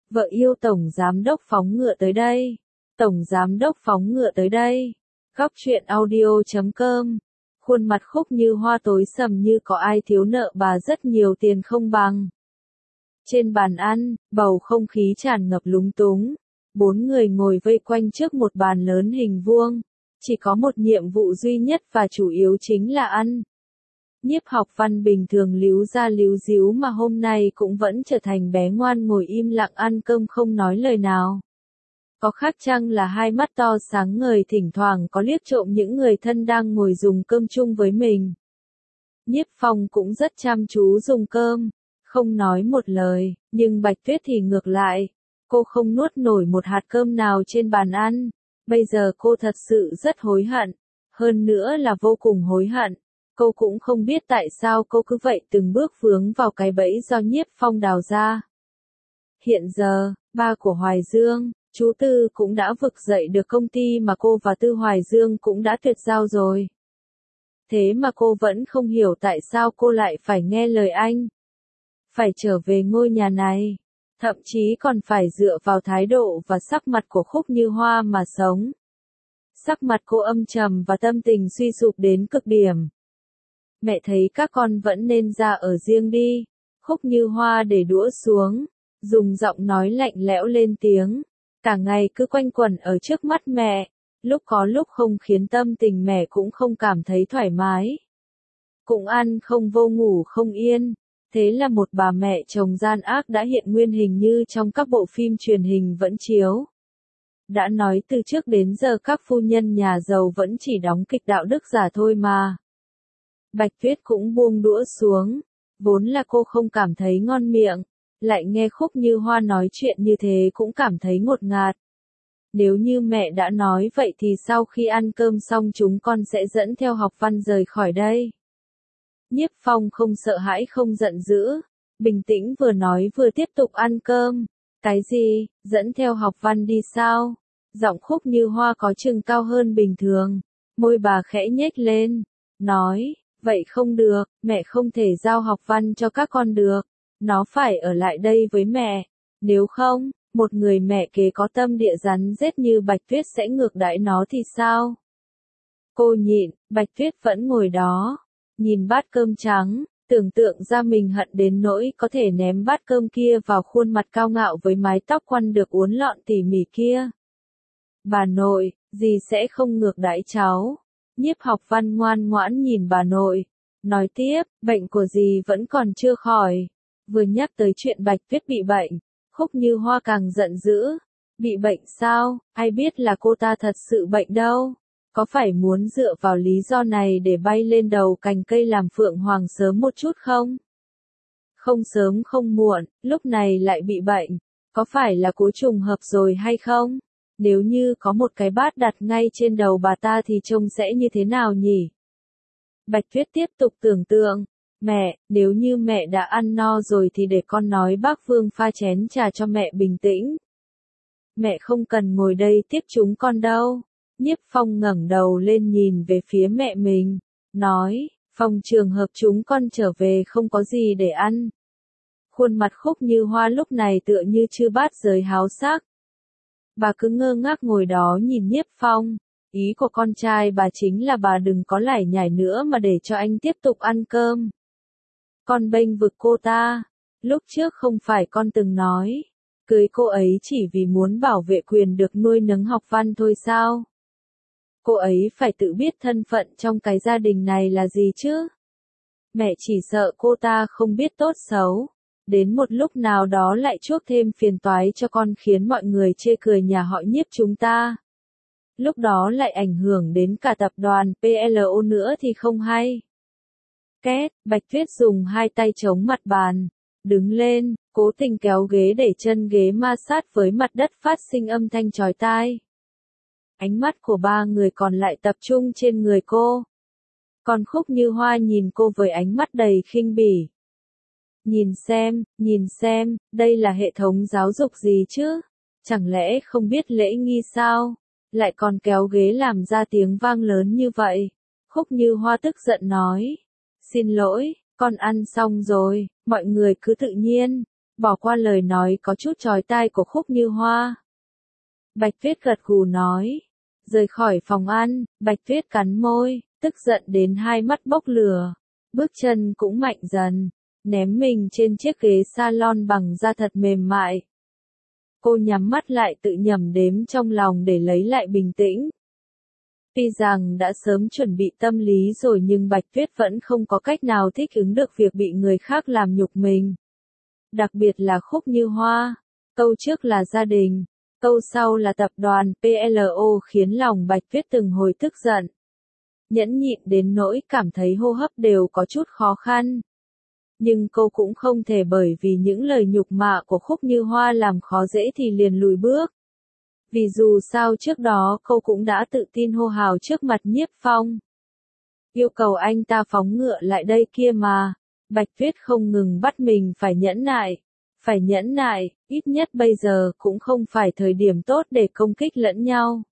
Vợ yêu tổng giám đốc phóng ngựa tới đây. Tổng giám đốc phóng ngựa tới đây. Góc truyện audio.com. Khuôn mặt Khúc Như Hoa tối sầm như có ai thiếu nợ bà rất nhiều tiền không bằng. Trên bàn ăn, bầu không khí tràn ngập lúng túng. 4 người ngồi vây quanh trước một bàn lớn hình vuông. Chỉ có một nhiệm vụ duy nhất và chủ yếu chính là ăn. Nhiếp Học Văn bình thường líu ra líu díu mà hôm nay cũng vẫn trở thành bé ngoan ngồi im lặng ăn cơm không nói lời nào. Có khác chăng là hai mắt to sáng ngời thỉnh thoảng có liếc trộm những người thân đang ngồi dùng cơm chung với mình. Nhiếp Phong cũng rất chăm chú dùng cơm, không nói một lời, nhưng Bạch Tuyết thì ngược lại. Cô không nuốt nổi một hạt cơm nào trên bàn ăn. Bây giờ cô thật sự rất hối hận. Hơn nữa là vô cùng hối hận. Cô cũng không biết tại sao cô cứ vậy từng bước vướng vào cái bẫy do Nhiếp Phong đào ra. Hiện giờ, ba của Hoài Dương, chú Tư cũng đã vực dậy được công ty mà cô và Tư Hoài Dương cũng đã tuyệt giao rồi. Thế mà cô vẫn không hiểu tại sao cô lại phải nghe lời anh. Phải trở về ngôi nhà này. Thậm chí còn phải dựa vào thái độ và sắc mặt của Khúc Như Hoa mà sống. Sắc mặt cô âm trầm và tâm tình suy sụp đến cực điểm. Mẹ thấy các con vẫn nên ra ở riêng đi. Khúc Như Hoa để đũa xuống, dùng giọng nói lạnh lẽo lên tiếng. Cả ngày cứ quanh quẩn ở trước mắt mẹ, lúc có lúc không khiến tâm tình mẹ cũng không cảm thấy thoải mái. Cũng ăn không vô ngủ không yên. Thế là một bà mẹ chồng gian ác đã hiện nguyên hình như trong các bộ phim truyền hình vẫn chiếu. Đã nói từ trước đến giờ các phu nhân nhà giàu vẫn chỉ đóng kịch đạo đức giả thôi mà. Bạch Tuyết cũng buông đũa xuống. Vốn là cô không cảm thấy ngon miệng. Lại nghe Khúc Như Hoa nói chuyện như thế cũng cảm thấy ngột ngạt. Nếu như mẹ đã nói vậy thì sau khi ăn cơm xong chúng con sẽ dẫn theo Học Văn rời khỏi đây. Nhiếp Phong không sợ hãi không giận dữ, bình tĩnh vừa nói vừa tiếp tục ăn cơm. Cái gì, dẫn theo Học Văn đi sao? Giọng Khúc Như Hoa có chừng cao hơn bình thường, môi bà khẽ nhếch lên, nói, vậy không được, mẹ không thể giao Học Văn cho các con được, nó phải ở lại đây với mẹ, nếu không, một người mẹ kế có tâm địa rắn rết như Bạch Tuyết sẽ ngược đãi nó thì sao? Cô nhịn, Bạch Tuyết vẫn ngồi đó. Nhìn bát cơm trắng, tưởng tượng ra mình hận đến nỗi có thể ném bát cơm kia vào khuôn mặt cao ngạo với mái tóc quăn được uốn lọn tỉ mỉ kia. Bà nội, dì sẽ không ngược đãi cháu. Nhiếp Học Văn ngoan ngoãn nhìn bà nội. Nói tiếp, bệnh của dì vẫn còn chưa khỏi. Vừa nhắc tới chuyện Bạch Tuyết bị bệnh, Khúc Như Hoa càng giận dữ. Bị bệnh sao, ai biết là cô ta thật sự bệnh đâu. Có phải muốn dựa vào lý do này để bay lên đầu cành cây làm phượng hoàng sớm một chút không? Không sớm không muộn, lúc này lại bị bệnh. Có phải là cố trùng hợp rồi hay không? Nếu như có một cái bát đặt ngay trên đầu bà ta thì trông sẽ như thế nào nhỉ? Bạch Tuyết tiếp tục tưởng tượng. Mẹ, nếu như mẹ đã ăn no rồi thì để con nói bác Vương pha chén trà cho mẹ bình tĩnh. Mẹ không cần ngồi đây tiếp chúng con đâu. Nhiếp Phong ngẩng đầu lên nhìn về phía mẹ mình, nói, Phong trường hợp chúng con trở về không có gì để ăn. Khuôn mặt Khúc Như Hoa lúc này tựa như chư bát giới háo sắc. Bà cứ ngơ ngác ngồi đó nhìn Nhiếp Phong, ý của con trai bà chính là bà đừng có lải nhải nữa mà để cho anh tiếp tục ăn cơm. Con bênh vực cô ta, lúc trước không phải con từng nói, cưới cô ấy chỉ vì muốn bảo vệ quyền được nuôi nấng Học Văn thôi sao? Cô ấy phải tự biết thân phận trong cái gia đình này là gì chứ. Mẹ chỉ sợ cô ta không biết tốt xấu. Đến một lúc nào đó lại chuốc thêm phiền toái cho con khiến mọi người chê cười nhà họ Nhiếp chúng ta. Lúc đó lại ảnh hưởng đến cả tập đoàn PLO nữa thì không hay. Két, Bạch Tuyết dùng hai tay chống mặt bàn. Đứng lên, cố tình kéo ghế để chân ghế ma sát với mặt đất phát sinh âm thanh chói tai. Ánh mắt của ba người còn lại tập trung trên người cô. Còn Khúc Như Hoa nhìn cô với ánh mắt đầy khinh bỉ. Nhìn xem, đây là hệ thống giáo dục gì chứ? Chẳng lẽ không biết lễ nghi sao? Lại còn kéo ghế làm ra tiếng vang lớn như vậy. Khúc Như Hoa tức giận nói. Xin lỗi, con ăn xong rồi, mọi người cứ tự nhiên. bỏ qua lời nói có chút chói tai của Khúc Như Hoa. Bạch Tuyết gật gù nói. Rời khỏi phòng ăn, Bạch Tuyết cắn môi, tức giận đến hai mắt bốc lửa. Bước chân cũng mạnh dần, ném mình trên chiếc ghế salon bằng da thật mềm mại. Cô nhắm mắt lại tự nhẩm đếm trong lòng để lấy lại bình tĩnh. Tuy rằng đã sớm chuẩn bị tâm lý rồi nhưng Bạch Tuyết vẫn không có cách nào thích ứng được việc bị người khác làm nhục mình. Đặc biệt là Khúc Như Hoa. Câu trước là gia đình, câu sau là tập đoàn PLO khiến lòng Bạch Tuyết từng hồi tức giận. Nhẫn nhịn đến nỗi cảm thấy hô hấp đều có chút khó khăn. Nhưng cô cũng không thể bởi vì những lời nhục mạ của Khúc Như Hoa làm khó dễ thì liền lùi bước. Vì dù sao trước đó cô cũng đã tự tin hô hào trước mặt Nhiếp Phong. Yêu cầu anh ta phóng ngựa lại đây kia mà. Bạch Tuyết không ngừng bắt mình phải nhẫn nại. Phải nhẫn nại, ít nhất bây giờ cũng không phải thời điểm tốt để công kích lẫn nhau.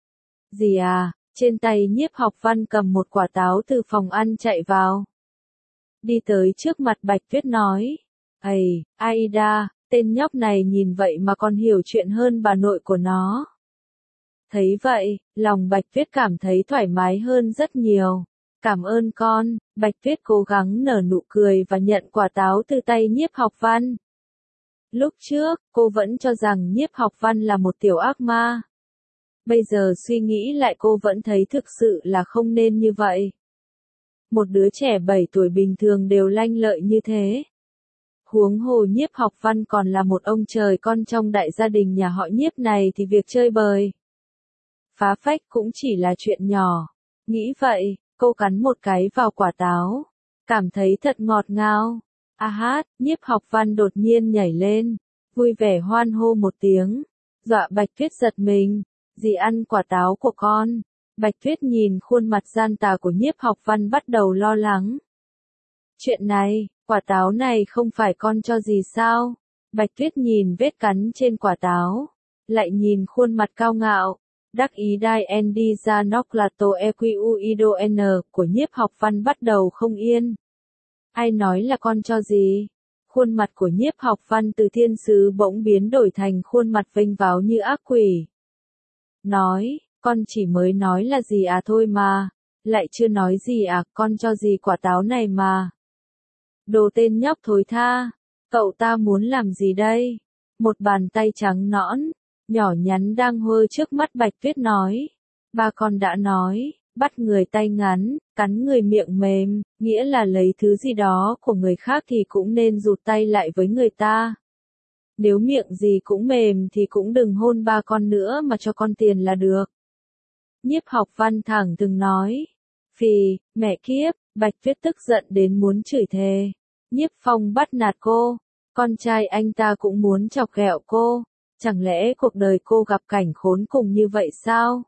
Gì à, trên tay Nhiếp Học Văn cầm một quả táo từ phòng ăn chạy vào. Đi tới trước mặt Bạch Tuyết nói. Ây, Aida, tên nhóc này nhìn vậy mà còn hiểu chuyện hơn bà nội của nó. Thấy vậy, lòng Bạch Tuyết cảm thấy thoải mái hơn rất nhiều. Cảm ơn con, Bạch Tuyết cố gắng nở nụ cười và nhận quả táo từ tay Nhiếp Học Văn. Lúc trước, cô vẫn cho rằng Nhiếp Học Văn là một tiểu ác ma. Bây giờ suy nghĩ lại cô vẫn thấy thực sự là không nên như vậy. Một đứa trẻ 7 tuổi bình thường đều lanh lợi như thế. Huống hồ Nhiếp Học Văn còn là một ông trời con trong đại gia đình nhà họ Nhiếp này thì việc chơi bời, phá phách cũng chỉ là chuyện nhỏ. Nghĩ vậy, cô cắn một cái vào quả táo. Cảm thấy thật ngọt ngào. A hát, Nhiếp Học Văn đột nhiên nhảy lên. Vui vẻ hoan hô một tiếng. Dọa Bạch Tuyết giật mình. Dì ăn quả táo của con. Bạch Tuyết nhìn khuôn mặt gian tà của Nhiếp Học Văn bắt đầu lo lắng. Chuyện này, quả táo này không phải con cho dì sao? Bạch Tuyết nhìn vết cắn trên quả táo. Lại nhìn khuôn mặt cao ngạo. Đắc ý đai en đi ra nóc lato equiuido n của Nhiếp Học Văn bắt đầu không yên. Ai nói là con cho gì? Khuôn mặt của Nhiếp Học Văn từ thiên sứ bỗng biến đổi thành khuôn mặt vênh váo như ác quỷ. Nói, con chỉ mới nói là gì à thôi mà. Lại chưa nói gì à, con cho gì quả táo này mà. Đồ tên nhóc thối tha. Cậu ta muốn làm gì đây? Một bàn tay trắng nõn, nhỏ nhắn đang hơ trước mắt Bạch Tuyết nói. Ba con đã nói, bắt người tay ngắn, cắn người miệng mềm, nghĩa là lấy thứ gì đó của người khác thì cũng nên rụt tay lại với người ta. Nếu miệng gì cũng mềm thì cũng đừng hôn ba con nữa mà cho con tiền là được. Nhiếp Học Văn thẳng từng nói. Phì, mẹ kiếp, Bạch Tuyết tức giận đến muốn chửi thề. Nhiếp Phong bắt nạt cô, con trai anh ta cũng muốn chọc ghẹo cô. Chẳng lẽ cuộc đời cô gặp cảnh khốn cùng như vậy sao?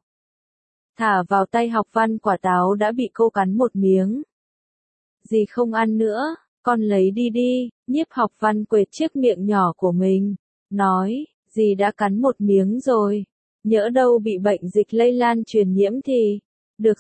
Thả vào tay Học Văn quả táo đã bị cô cắn một miếng. Dì không ăn nữa, con lấy đi đi. Nhiếp Học Văn quệt chiếc miệng nhỏ của mình, nói, dì đã cắn một miếng rồi. Nhỡ đâu bị bệnh dịch lây lan truyền nhiễm thì. Được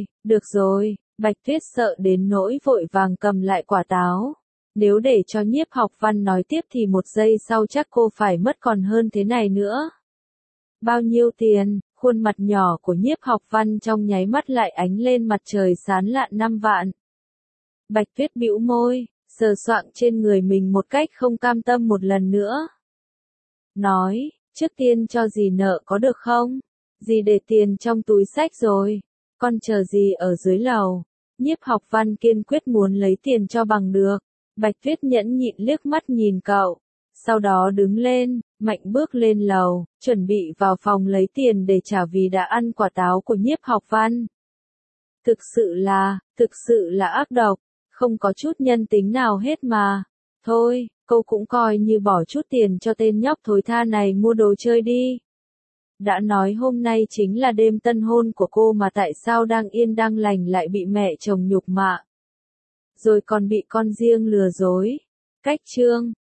rồi, Bạch Tuyết sợ đến nỗi vội vàng cầm lại quả táo. Nếu để cho Nhiếp Học Văn nói tiếp thì một giây sau chắc cô phải mất còn hơn thế này nữa. Bao nhiêu tiền? Khuôn mặt nhỏ của Nhiếp Học Văn trong nháy mắt lại ánh lên mặt trời sáng lạn 5 vạn. Bạch Tuyết bĩu môi, sờ soạng trên người mình một cách không cam tâm một lần nữa. Nói, trước tiên cho dì nợ có được không? Dì để tiền trong túi xách rồi. Con chờ dì ở dưới lầu. Nhiếp Học Văn kiên quyết muốn lấy tiền cho bằng được. Bạch Tuyết nhẫn nhịn liếc mắt nhìn cậu. Sau đó đứng lên, mạnh bước lên lầu, chuẩn bị vào phòng lấy tiền để trả vì đã ăn quả táo của Nhiếp Học Văn. Thực sự là ác độc, không có chút nhân tính nào hết mà. Thôi, cô cũng coi như bỏ chút tiền cho tên nhóc thối tha này mua đồ chơi đi. Đã nói hôm nay chính là đêm tân hôn của cô mà tại sao đang yên đang lành lại bị mẹ chồng nhục mạ. Rồi còn bị con riêng lừa dối. Cách chương